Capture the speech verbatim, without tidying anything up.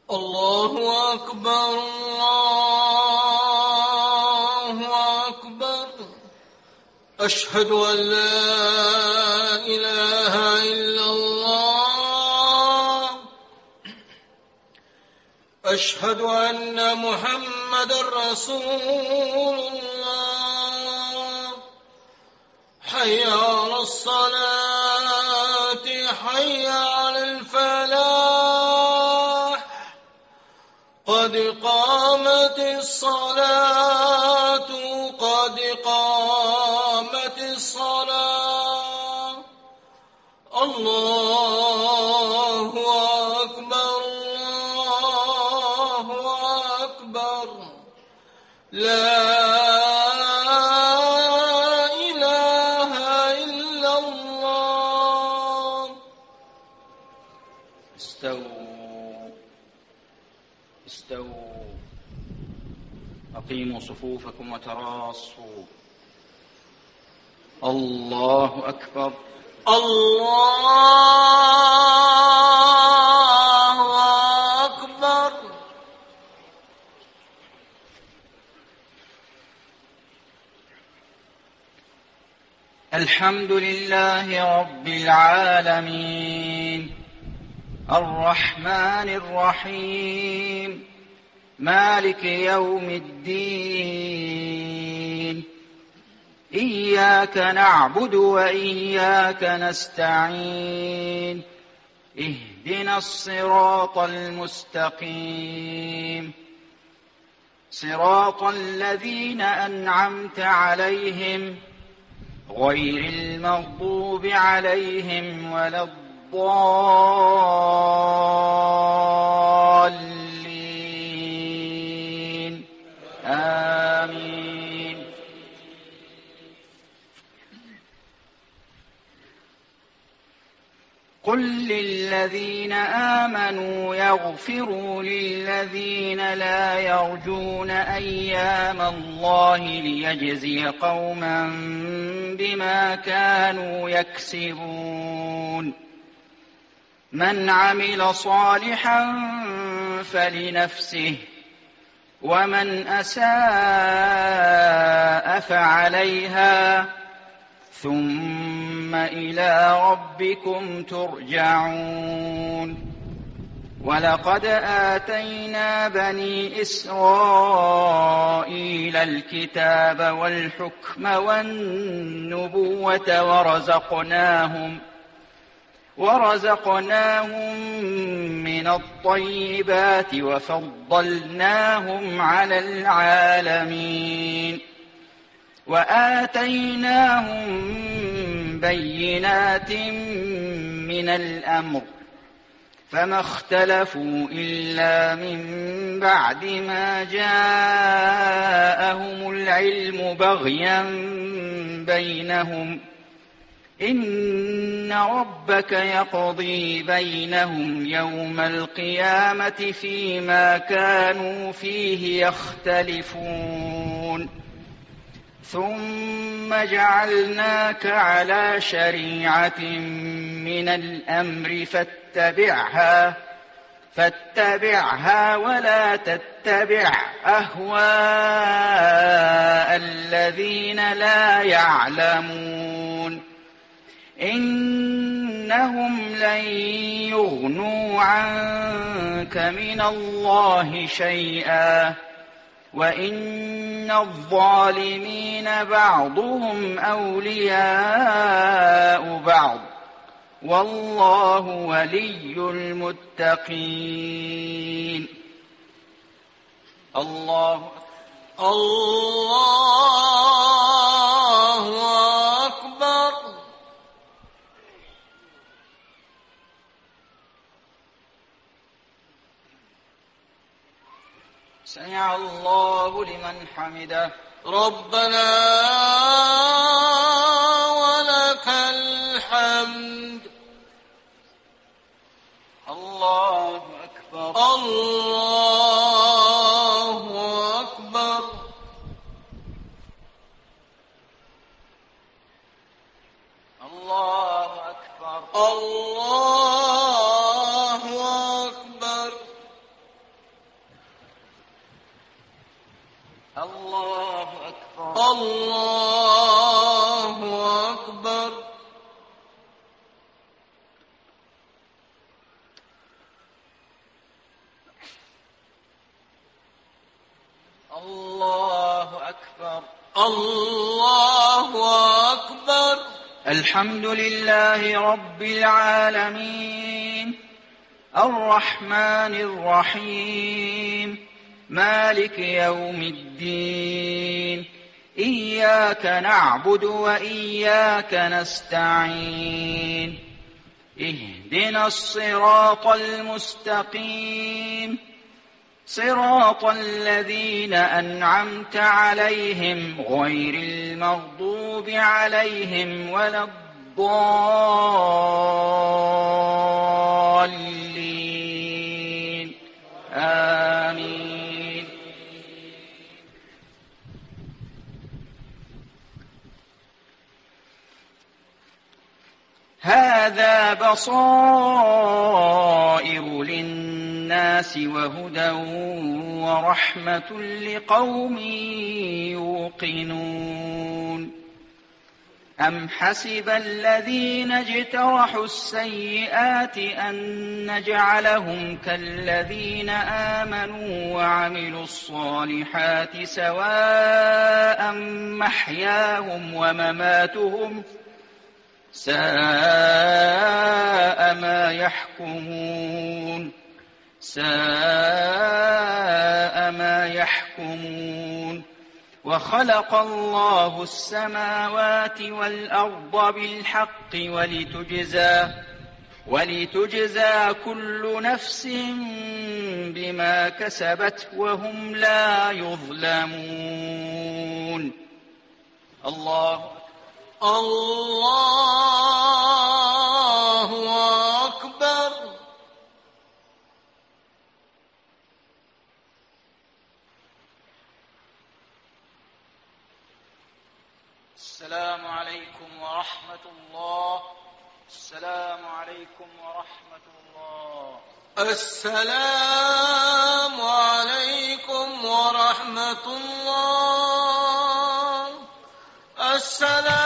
الله أكبر الله أكبر. أشهد أن لا إله إلا الله. أشهد أن محمدًا رسول الله. حي على الصلاة حي على الفلاح. قد قامت الصلاة قد قامت الصلاة. الله أكبر الله أكبر. لا إله إلا الله. استووا استووا أقيموا صفوفكم وتراصوا. الله أكبر الله أكبر. الحمد لله رب العالمين الرحمن الرحيم مالك يوم الدين. إياك نعبد وإياك نستعين. اهدنا الصراط المستقيم صراط الذين أنعمت عليهم غير المغضوب عليهم ولا الضالين. آمين. قل للذين آمنوا يغفروا للذين لا يرجون أيام الله ليجزي قوما بما كانوا يكسبون. من عمل صالحا فلنفسه ومن أساء فعليها ثم إلى ربكم ترجعون. ولقد آتينا بني إسرائيل الكتاب والحكم والنبوة ورزقناهم ورزقناهم من الطيبات وفضلناهم على العالمين. وآتيناهم بينات من الأمر فما اختلفوا إلا من بعد ما جاءهم العلم بغيا بينهم. إن ربك يقضي بينهم يوم القيامة فيما كانوا فيه يختلفون. ثم جعلناك على شريعة من الأمر فاتبعها فاتبعها ولا تتبع أهواء الذين لا يعلمون. إنهم لن يغنوا عنك من الله شيئا وإن الظالمين بعضهم أولياء بعض والله ولي المتقين. الله الله أكبر. سمع الله لمن حمده. ربنا ولك الحمد. الله أكبر الله أكبر. الله أكبر الله أكبر. الله أكبر. الله أكبر. الله أكبر. الله أكبر. الحمد لله رب العالمين الرحمن الرحيم مالك يوم الدين إياك نعبد وإياك نستعين اهدنا الصراط المستقيم صراط الذين أنعمت عليهم غير المغضوب عليهم ولا الضالين آمين. هذا بصائر للناس وهدى ورحمة لقوم يوقنون. أم حسب الذين اجترحوا السيئات أن نجعلهم كالذين آمنوا وعملوا الصالحات سواء محياهم ومماتهم ساء ما يحكمون ساء ما يحكمون. وخلق الله السماوات والأرض بالحق ولتجزى ولتجزى كل نفس بما كسبت وهم لا يظلمون. الله الله أكبر. السلام عليكم ورحمة الله. السلام عليكم ورحمة الله. السلام عليكم ورحمة الله. السلام